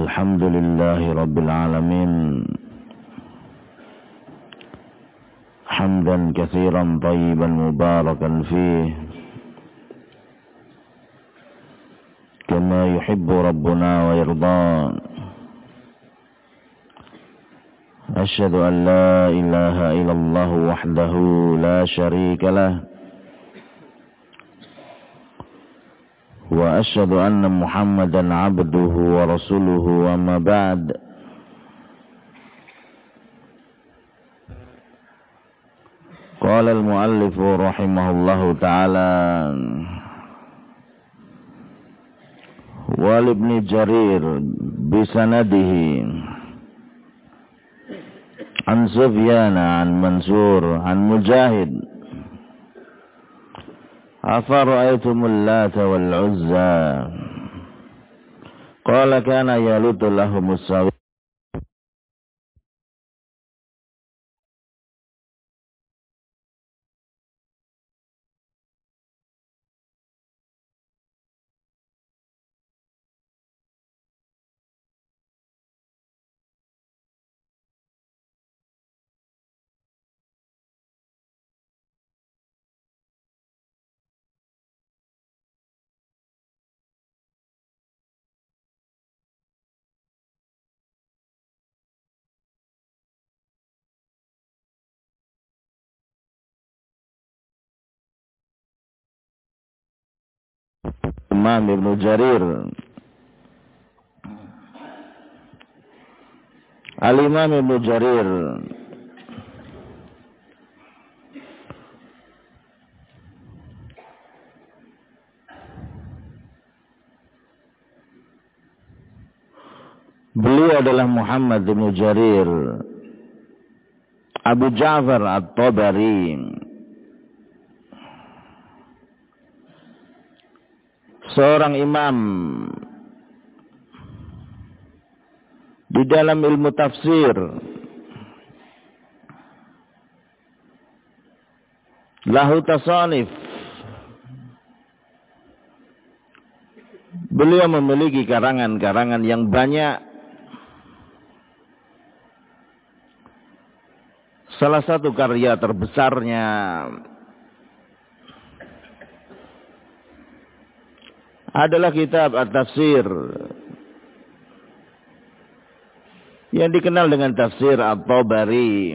الحمد لله رب العالمين حمدا كثيرا طيبا مباركا فيه كما يحب ربنا ويرضى. أشهد أن لا إله إلا الله وحده لا شريك له وأشهد أن محمدا عبده ورسوله. أما بعد، قال المؤلف رحمه الله تعالى: ولابن جرير بسنده عن سفيان عن منصور عن مجاهد: أفرأيتم اللات والعزى؟ قال: كان يلوط لهم السوي. Imam Ibn Jarir, Al-Imam Ibn Jarir beliau adalah Muhammad Ibn Jarir Abu Ja'far At-Tabari, seorang imam di dalam ilmu tafsir, lahu tasanif. Beliau memiliki karangan-karangan yang banyak. Salah satu karya terbesarnya adalah kitab At-Tafsir yang dikenal dengan Tafsir At-Tabari.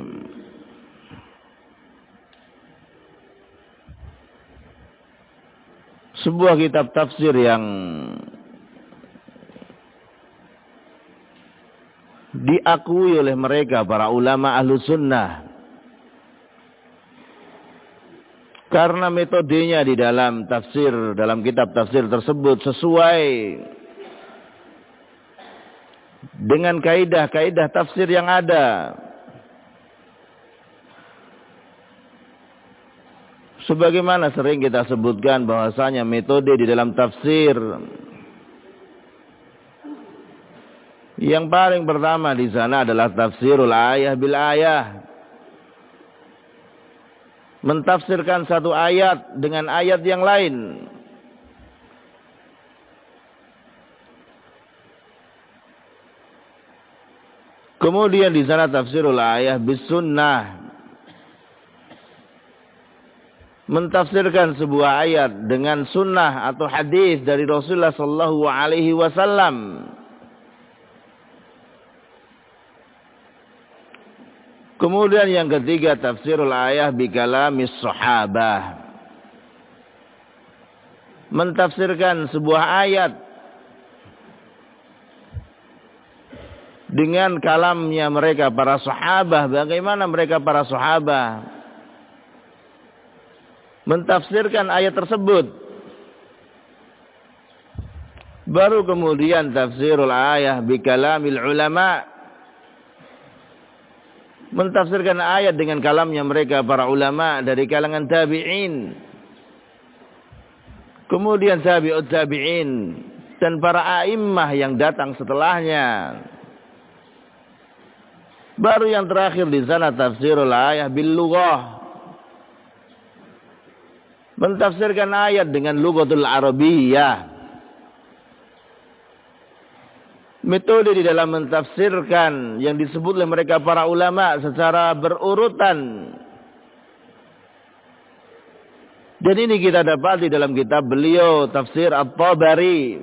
Sebuah kitab tafsir yang diakui oleh mereka para ulama ahlu sunnah karena metodenya di dalam tafsir, dalam kitab tafsir tersebut sesuai dengan kaidah-kaidah tafsir yang ada. Sebagaimana sering kita sebutkan bahwasanya metode di dalam tafsir yang paling pertama di sana adalah tafsirul ayah bil ayah. Mentafsirkan satu ayat dengan ayat yang lain. Kemudian di sana tafsirul ayah bis sunnah. Mentafsirkan sebuah ayat dengan sunnah atau hadis dari Rasulullah sallallahu alaihi wasallam. Kemudian yang ketiga tafsirul ayah bi kalamis sahabah. Mentafsirkan sebuah ayat dengan kalamnya mereka para sahabah, bagaimana mereka para sahabah mentafsirkan ayat tersebut. Baru kemudian tafsirul ayah bi kalamil ulama. Mentafsirkan ayat dengan kalamnya mereka para ulama dari kalangan tabi'in. Kemudian tabi'ut tabi'in dan para a'immah yang datang setelahnya. Baru yang terakhir di sana tafsirul ayah bil lughah. Mentafsirkan ayat dengan lughatul arabiyyah. metode di dalam mentafsirkan yang disebut oleh mereka para ulama secara berurutan. Dan ini kita dapat di dalam kitab beliau Tafsir At-Tabari.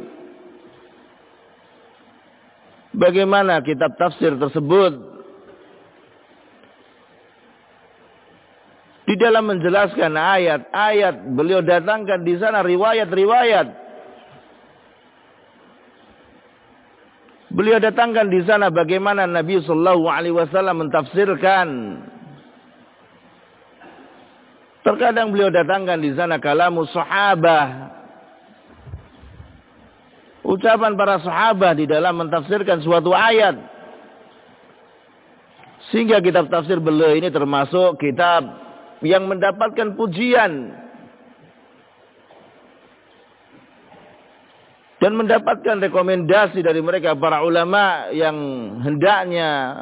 Bagaimana kitab tafsir tersebut di dalam menjelaskan ayat-ayat, beliau datangkan di sana riwayat-riwayat. Beliau datangkan di sana bagaimana Nabi sallallahu alaihi wasallam mentafsirkan. Terkadang beliau datangkan di sana kalamu sahabah, ucapan para sahabat di dalam mentafsirkan suatu ayat. Sehingga kitab tafsir beliau ini termasuk kitab yang mendapatkan pujian dan mendapatkan rekomendasi dari mereka para ulama yang hendaknya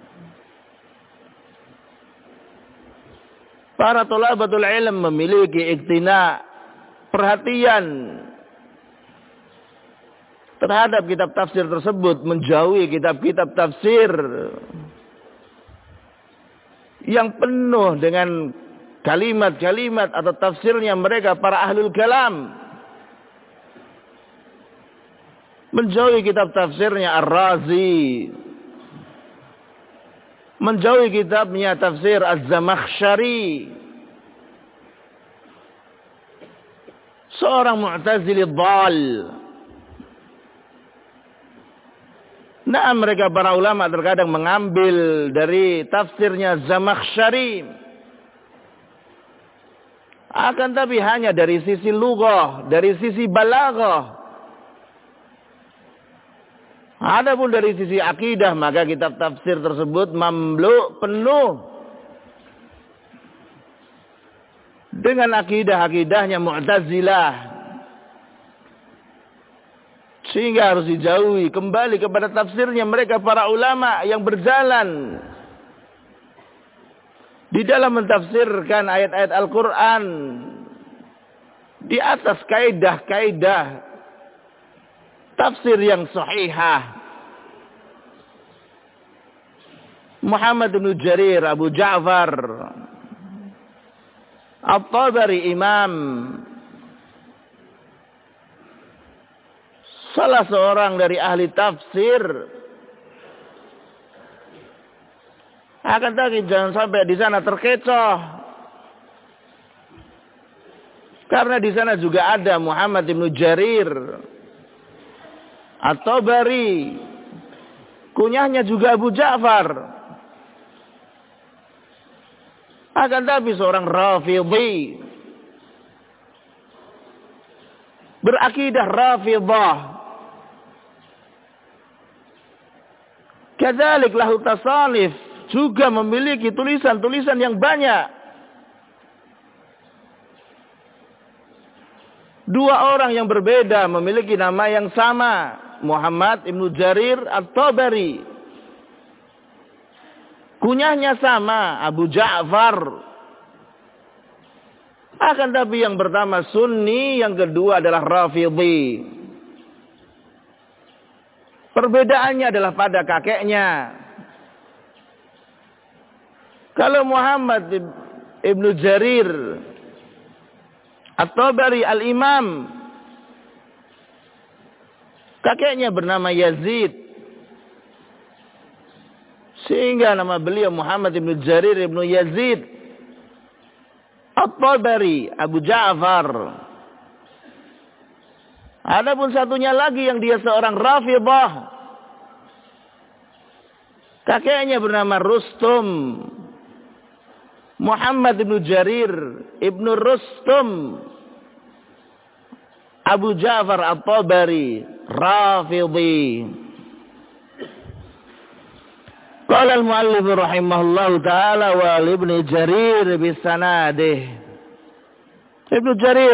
para thalabatul ilm memiliki iktina, perhatian terhadap kitab tafsir tersebut, menjauhi kitab-kitab tafsir yang penuh dengan kalimat-kalimat atau tafsirnya mereka para ahlul kalam. Menjauhi kitab tafsirnya Ar-Razi, menjauhi kitabnya tafsir Az-Zamakhsyari, seorang Mu'tazili dhal. Nah, mereka para ulama terkadang mengambil dari tafsirnya Zamakhsyari, akan tapi hanya dari sisi lughah, dari sisi balaghah. Adapun dari sisi akidah, maka kitab tafsir tersebut mamlu, penuh dengan akidah-akidahnya Mu'tazilah, sehingga harus dijauhi. Kembali kepada tafsirnya mereka para ulama yang berjalan di dalam mentafsirkan ayat-ayat Al-Quran di atas kaidah-kaidah tafsir yang sahihah. Muhammad bin Jarir Abu Ja'far At-Tabari, imam, salah seorang dari ahli tafsir. Akan tapi jangan sampai di sana terkecoh, karena di sana juga ada Muhammad bin Jarir At-Tabari, kunyahnya juga Abu Ja'far. Akan tapi seorang Rafidhi, berakidah Rafidah. Kadzalik lahu tasanif, juga memiliki tulisan-tulisan yang banyak. Dua orang yang berbeda memiliki nama yang sama, Muhammad ibn Jarir At-Tabari. Kunyahnya sama, Abu Ja'far. Akan tapi yang pertama Sunni, yang kedua adalah Rafidhi. Perbedaannya adalah pada kakeknya. Kalau Muhammad ibn Jarir At-Tabari al-Imam, kakeknya bernama Yazid, sehingga nama beliau Muhammad ibn Jarir ibn Yazid At-Tabari Abu Ja'far. Adapun satunya lagi yang dia seorang Rafidah, kakeknya bernama Rustum, Muhammad ibn Jarir ibn Rustum Abu Ja'far At-Tabari Rafidhi. Qala al-muallif rahimahullahu ta'ala wa ibn Jarir bisanadih. Ibnu Jarir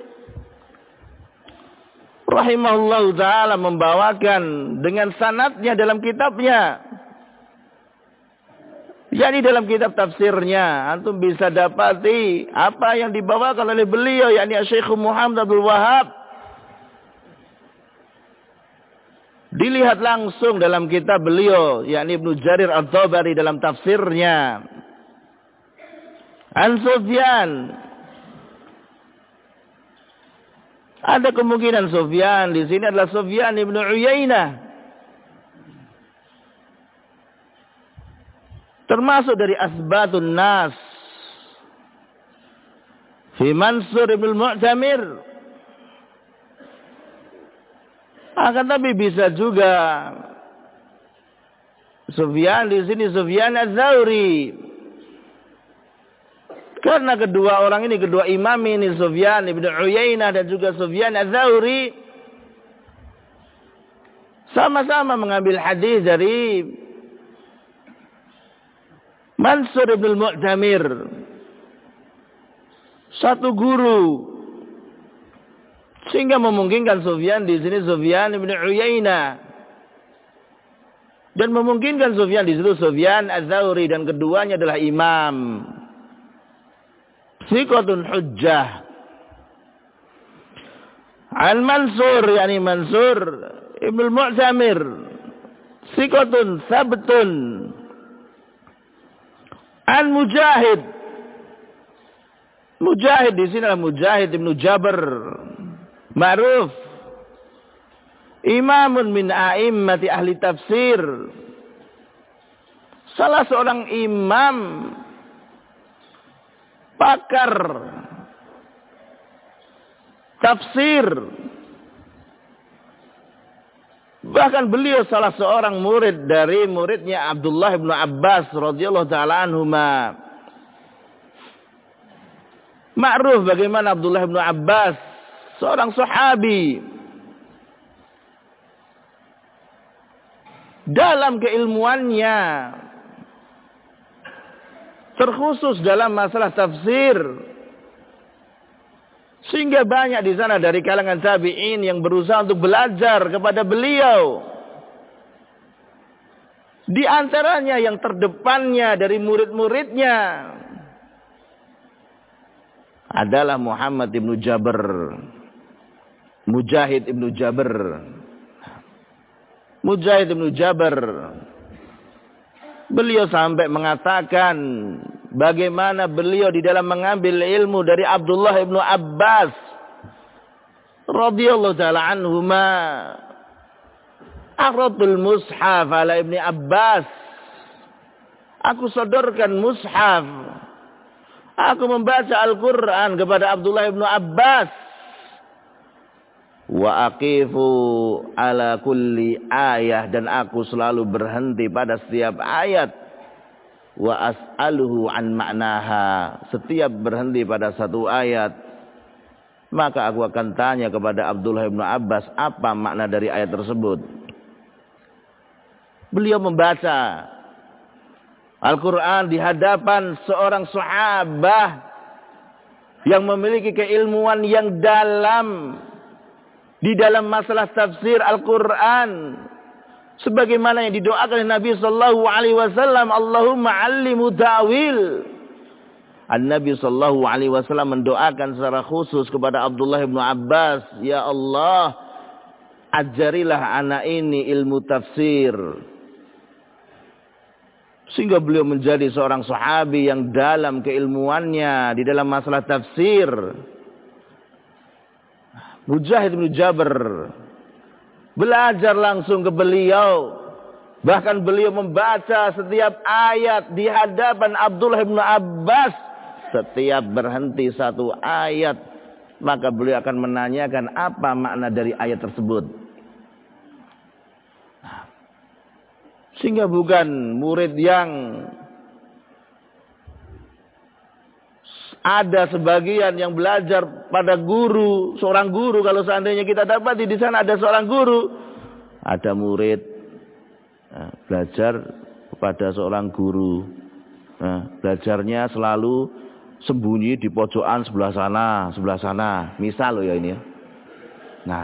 rahimahullahu ta'ala membawakan dengan sanadnya dalam kitabnya. Jadi dalam kitab tafsirnya antum bisa dapati apa yang dibawakan oleh beliau, yakni Syekh Muhammad Abdul Wahhab Dilihat langsung dalam kitab beliau, yakni Ibnu Jarir At-Tabari dalam tafsirnya. An Sufyan. Ada kemungkinan Sufyan di sini adalah Sufyan Ibnu Uyainah. Termasuk dari asbatun nas. Fi Mansur Ibnu Mu'tamir. Akan tapi bisa juga Sufyan di sini Sufyan Az-Tsauri. Karena kedua orang ini, kedua imam ini, Sufyan Ibnu Uyainah dan juga Sufyan Az-Tsauri, sama-sama mengambil hadis dari Mansur Ibnu Mu'tamir. Satu guru. Sehingga memungkinkan Sufyan di sini Sufyan Ibnu Uyainah. Dan memungkinkan Sufyan di situ Sufyan Az-Tsauri, dan keduanya adalah imam. Thiqatun hujjah. An Mansur, yakni Mansur Ibnu Mu'tamir. Thiqatun sabtun. An Mujahid. Mujahid di sini adalah Mujahid Ibnu Jabr. Ma'ruf. Imamun min a'immati ahli tafsir. Salah seorang imam pakar tafsir. Bahkan beliau salah seorang murid dari muridnya Abdullah bin Abbas radhiyallahu taala anhuma. Ma'ruf bagaimana Abdullah bin Abbas, seorang sahabi, dalam keilmuannya, terkhusus dalam masalah tafsir, sehingga banyak di sana dari kalangan tabi'in yang berusaha untuk belajar kepada beliau. Di antaranya yang terdepannya dari murid-muridnya adalah Muhammad ibnu Jabr, Mujahid ibnu Jabr. Mujahid ibnu Jabr, beliau sampai mengatakan bagaimana beliau di dalam mengambil ilmu dari Abdullah ibnu Abbas radhiyallahu taala anhuma. Akhradul mushaf ala ibni Abbas. Aku sodorkan mushaf. Aku membaca Al-Quran kepada Abdullah ibnu Abbas. Wa aqifu ala kulli ayah, dan aku selalu berhenti pada setiap ayat. Wa as'aluhu an ma'naha, setiap berhenti pada satu ayat, maka aku akan tanya kepada Abdullah ibnu Abbas apa makna dari ayat tersebut. Beliau membaca Al-Quran di hadapan seorang sahabat yang memiliki keilmuan yang dalam di dalam masalah tafsir Al-Quran, sebagaimana yang didoakan oleh Nabi sallallahu alaihi wasallam, Allahumma 'allimhu ta'wil. An-Nabi sallallahu alaihi wasallam mendoakan secara khusus kepada Abdullah bin Abbas, ya Allah, ajarilah anak ini ilmu tafsir. Sehingga beliau menjadi seorang sahabi yang dalam keilmuannya di dalam masalah tafsir. Mujahid bin Jabr belajar langsung ke beliau. Bahkan beliau membaca setiap ayat di hadapan Abdullah bin Abbas. Setiap berhenti satu ayat, maka beliau akan menanyakan apa makna dari ayat tersebut. Sehingga bukan murid yang ada sebagian yang belajar pada guru, seorang guru. Kalau seandainya kita dapati di sana ada seorang guru, ada murid belajar kepada seorang guru. Belajarnya selalu sembunyi di pojokan sebelah sana. Misal loh ya ini ya. Nah,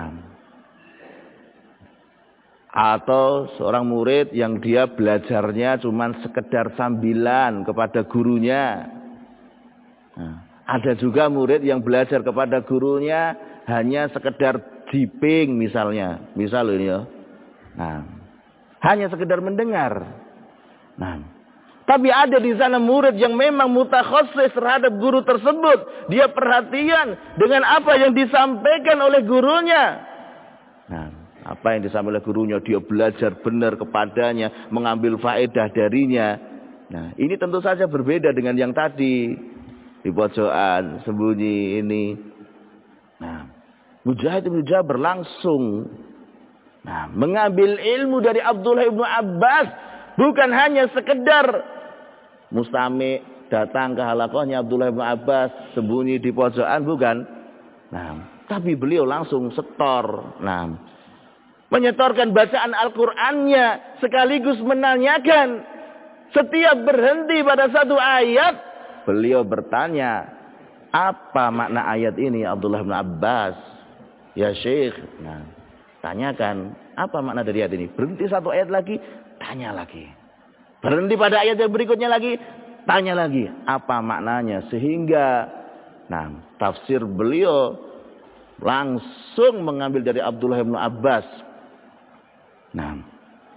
atau seorang murid yang dia belajarnya cuma sekedar sambilan kepada gurunya. Nah, ada juga murid yang belajar kepada gurunya hanya sekedar jiping misalnya. Misal ini ya. Nah, hanya sekedar mendengar. Nah, tapi ada di sana murid yang memang mutakhassis terhadap guru tersebut. Dia perhatian dengan apa yang disampaikan oleh gurunya. Nah, apa yang disampaikan oleh gurunya, dia belajar benar kepadanya, mengambil faedah darinya. Nah, ini tentu saja berbeda dengan yang tadi. Di pojokan, sembunyi ini. Nah, Mujahid bin Jabir langsung mengambil ilmu dari Abdullah bin Abbas. Bukan hanya sekedar mustami datang ke halaqahnya Abdullah bin Abbas, sembunyi di pojokan, bukan. Nah, tapi beliau langsung setor. Nah, menyetorkan bacaan Al-Qur'annya sekaligus menanyakan. Setiap berhenti pada satu ayat, beliau bertanya, apa makna ayat ini Abdullah bin Abbas? Ya Syekh, nah, tanyakan, apa makna dari ayat ini? Berhenti satu ayat lagi, tanya lagi. Berhenti pada ayat yang berikutnya lagi, tanya lagi, apa maknanya? Sehingga, nah, tafsir beliau langsung mengambil dari Abdullah bin Abbas. Nah,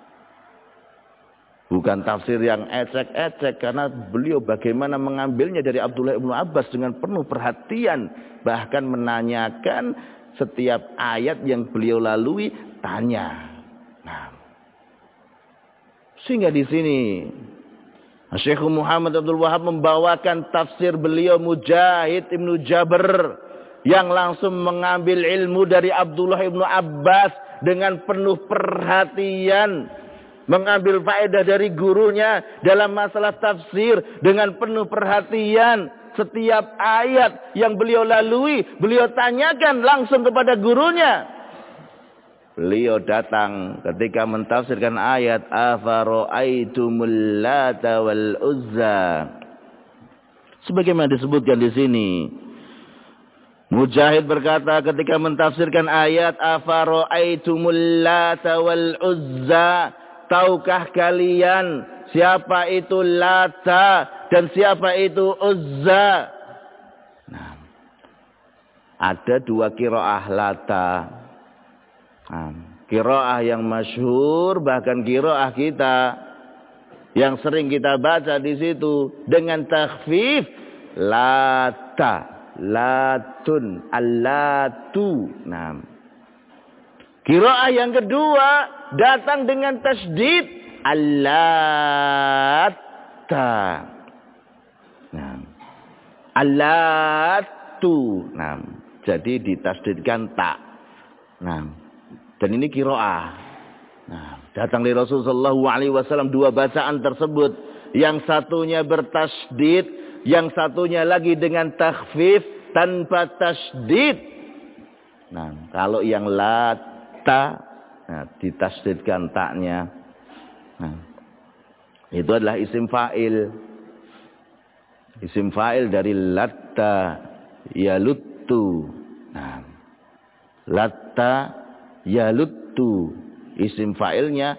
bukan tafsir yang ecek-ecek, karena beliau bagaimana mengambilnya dari Abdullah bin Abbas dengan penuh perhatian, bahkan menanyakan setiap ayat yang beliau lalui, tanya. Nah, sehingga di sini Syekh Muhammad Abdul Wahab membawakan tafsir beliau Mujahid bin Jabir yang langsung mengambil ilmu dari Abdullah bin Abbas dengan penuh perhatian. Mengambil faedah dari gurunya dalam masalah tafsir dengan penuh perhatian. Setiap ayat yang beliau lalui, beliau tanyakan langsung kepada gurunya. Beliau datang ketika mentafsirkan ayat afara'aitumul lata wal uzza. Sebagaimana disebutkan di sini. Mujahid berkata ketika mentafsirkan ayat afara'aitumul lata wal uzza. Tahukah kalian siapa itu Lata dan siapa itu Uzza? Nah, ada dua qiraah Lata. Nah, qiraah yang masyhur, bahkan qiraah kita yang sering kita baca di situ dengan takhfif Lata, Latun, Allatu. Nah, qiraah yang kedua datang dengan tasydid Allata. Nah, Allatu. Nah, jadi ditasydidkan ta. Nah, dan ini qiraah. Nah, datang dari Rasulullah SAW dua bacaan tersebut. Yang satunya bertasydid, yang satunya lagi dengan takhfif tanpa tasydid. Nah, kalau yang lata, nah, ditasydidkan taknya. Nah, itu adalah isim fa'il. Isim fa'il dari latta yaluttu. Nah, latta yaluttu. Isim fa'ilnya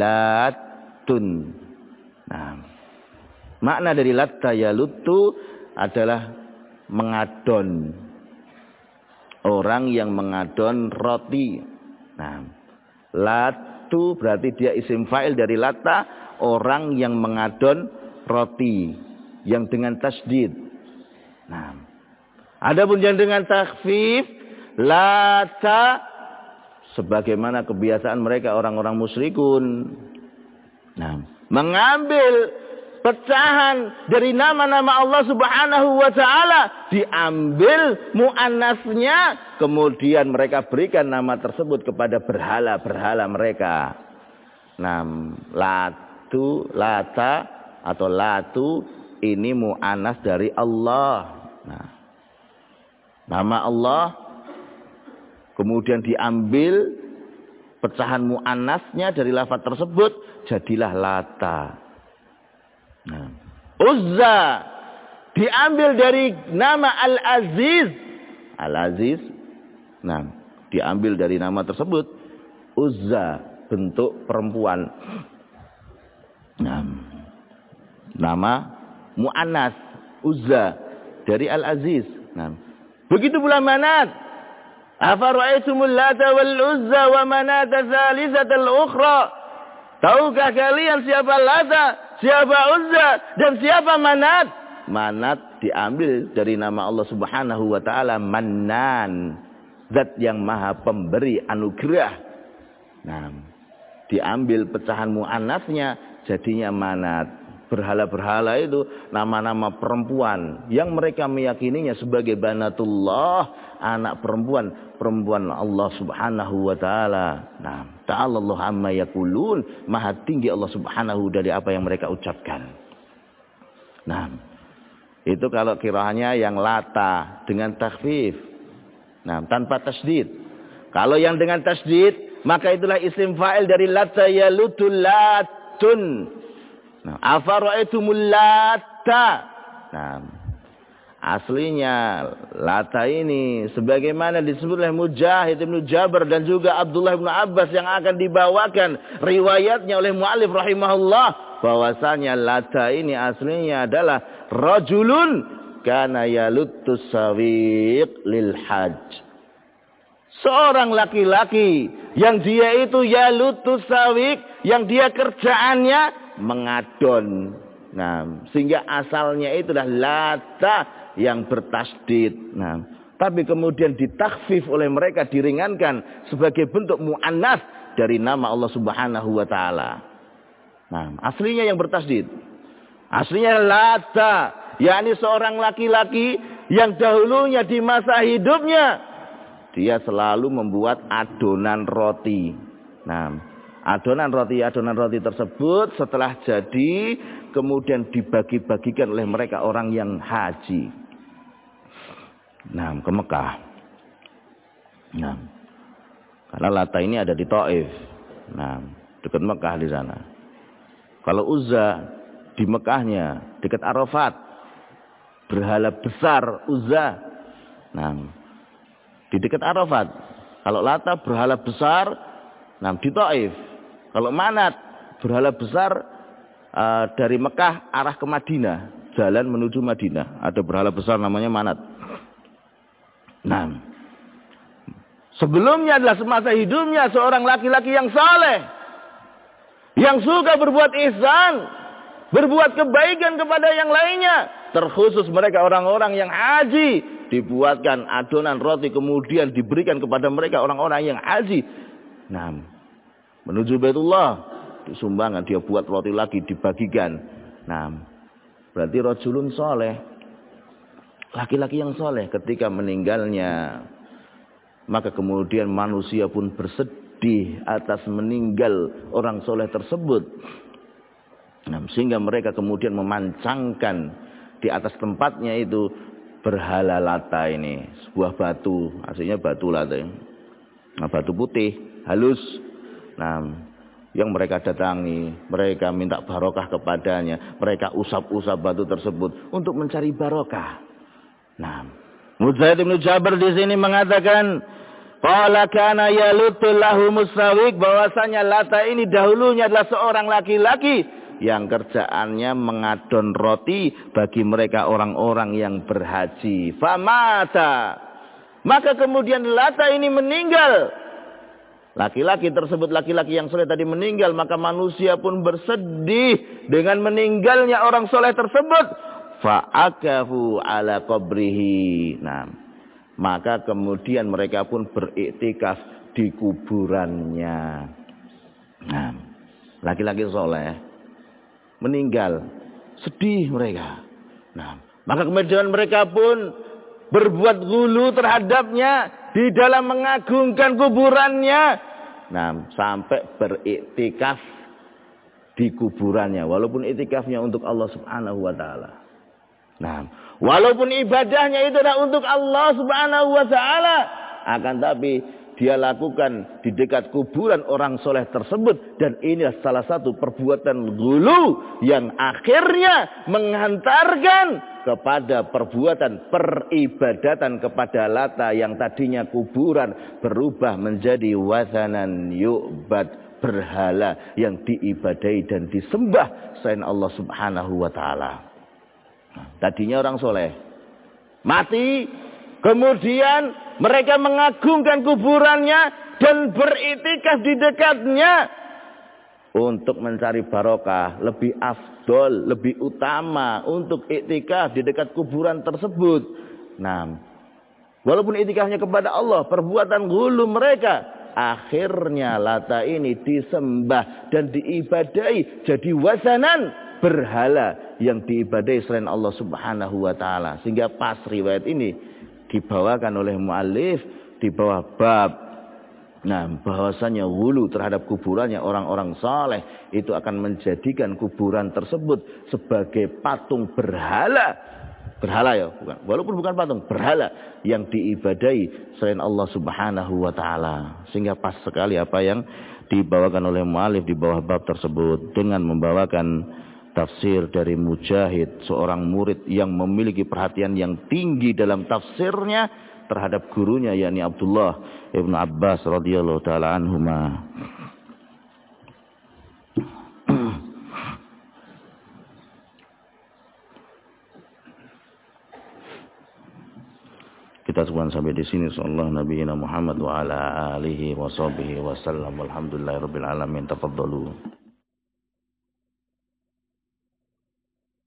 latun. Nah, makna dari latta yaluttu adalah mengadon. Orang yang mengadon roti. Nah, latu berarti dia isim fa'il dari lata, orang yang mengadon roti yang dengan tasydid. Nah, adapun yang dengan takhfif lata, sebagaimana kebiasaan mereka orang-orang musyrikun. Nah, mengambil pecahan dari nama-nama Allah Subhanahu wa taala, diambil muannasnya, kemudian mereka berikan nama tersebut kepada berhala-berhala mereka. Nah, latu, lata atau latu ini muannas dari Allah. Nah, nama Allah kemudian diambil pecahan muannasnya dari lafaz tersebut, jadilah lata. Nah, Uzza diambil dari nama Al-Aziz. Al-Aziz. Nah, diambil dari nama tersebut. Uzza, bentuk perempuan. Nah, nama muannas Uzza dari Al-Aziz. Nah, begitu pula Manat. Afara'aitumul Lata wal Uzza wa Manata tsalitsatal ukhra. Tahukah kalian siapa Lata, siapa Uzza, dan siapa Manat? Manat diambil dari nama Allah Subhanahu wa taala, Mannan, zat yang maha pemberi anugerah. Nah, diambil pecahan muannasnya jadinya Manat. Berhala-berhala itu nama-nama perempuan yang mereka meyakininya sebagai banatullah, anak perempuan Allah Subhanahu wa taala. Nah, ta'alallahu amma yaqulun, maha tinggi Allah Subhanahu dari apa yang mereka ucapkan. Nah, itu kalau kiranya yang Lata dengan takhfif. Nah, tanpa tasdid. Kalau yang dengan tasdid, maka itulah isim fa'il dari Lata yalutul latun. Nah, afara'aitumul Lata. Nah, aslinya Lata ini sebagaimana disebut oleh Mujahid Ibnu Jabr dan juga Abdullah Ibnu Abbas yang akan dibawakan riwayatnya oleh muallif rahimahullah, bahwasanya Lata ini aslinya adalah rajulun kana yaluttus sawiq lil hajj. Seorang laki-laki yang dia itu yaluttus sawiq, yang dia kerjaannya mengadon. Nah, sehingga asalnya itulah Lata yang bertasdid. Nah, tapi kemudian ditakhfif oleh mereka, diringankan sebagai bentuk muannas dari nama Allah Subhanahu wa taala. Nah, aslinya yang bertasdid. Aslinya Lata, yakni seorang laki-laki yang dahulunya di masa hidupnya dia selalu membuat adonan roti. Nah, adonan roti tersebut setelah jadi kemudian dibagi-bagikan oleh mereka orang yang haji. Nah, ke Mekah. Nah, karena Lata ini ada di Taif. Nah, dekat Mekah di sana. Kalau Uzza di Mekahnya dekat Arafat. Berhala besar Uzza. Nah, di dekat Arafat. Kalau Lata berhala besar, nah di Taif. Kalau Manat berhala besar dari Mekah arah ke Madinah, jalan menuju Madinah, ada berhala besar namanya Manat. Nah, sebelumnya adalah semasa hidupnya seorang laki-laki yang saleh, yang suka berbuat ihsan, berbuat kebaikan kepada yang lainnya. Terkhusus mereka orang-orang yang haji, dibuatkan adonan roti kemudian diberikan kepada mereka orang-orang yang haji. Nah, menuju Baitullah, disumbangan, dia buat roti lagi, dibagikan. Nah, berarti rajulun soleh, laki-laki yang soleh. Ketika meninggalnya, maka kemudian manusia pun bersedih atas meninggal orang soleh tersebut. Nah, sehingga mereka kemudian memancangkan di atas tempatnya itu berhala Lata ini, sebuah batu, aslinya batu Lata. Nah, batu putih, halus. Nah, yang mereka datangi, mereka minta barokah kepadanya, mereka usap-usap batu tersebut untuk mencari barokah. Nah, Mujahid Ibnu Jabr di sini mengatakan, qala kana yalutul lahumus sawiq, bahwasanya Lata ini dahulunya adalah seorang laki-laki yang kerjaannya mengadon roti bagi mereka orang-orang yang berhaji. Famata, maka kemudian Lata ini meninggal. Laki-laki tersebut, laki-laki yang soleh tadi meninggal, maka manusia pun bersedih dengan meninggalnya orang soleh tersebut. Fa'akafu ala qabrihi. Nah, maka kemudian mereka pun beriktikaf di kuburannya. Nah, laki-laki soleh meninggal, sedih mereka. Nah, maka kemudian mereka pun berbuat ghulu terhadapnya di dalam mengagungkan kuburannya. Nah, sampai beriktikaf di kuburannya, walaupun iktikafnya untuk Allah Subhanahu wa taala. Nah, walaupun ibadahnya itu adalah untuk Allah Subhanahu wa taala, akan tapi dia lakukan di dekat kuburan orang soleh tersebut, dan ini salah satu perbuatan ghulu yang akhirnya menghantarkan kepada perbuatan peribadatan kepada Lata yang tadinya kuburan berubah menjadi wazanan yu'bad, berhala yang diibadai dan disembah selain Allah Subhanahu wa taala. Tadinya orang soleh, mati Kemudian mereka mengagungkan kuburannya dan beriktikaf di dekatnya untuk mencari barokah. Lebih afdol, lebih utama untuk iktikaf di dekat kuburan tersebut. Nah, walaupun iktikafnya kepada Allah, perbuatan ghulu mereka, akhirnya Lata ini disembah dan diibadahi jadi wasanan, berhala yang diibadahi selain Allah Subhanahu wa taala. Sehingga pas riwayat ini dibawakan oleh muallif di bawah bab, nah, bahwasanya ghulu terhadap kuburannya orang-orang saleh itu akan menjadikan kuburan tersebut sebagai patung berhala. Berhala ya, bukan. Walaupun bukan patung, berhala yang diibadahi selain Allah Subhanahu wa taala. Sehingga pas sekali apa yang dibawakan oleh muallif di bawah bab tersebut dengan membawakan tafsir dari Mujahid, seorang murid yang memiliki perhatian yang tinggi dalam tafsirnya terhadap gurunya, yakni Abdullah ibnu Abbas radhiyallahu taala anhuma. Kita cukupkan sampai di sini. Sallallahu nabiyina Muhammad wa ala alihi wa sahbihi wasallam. Walhamdulillahirabbil alamin. Tafadhalu.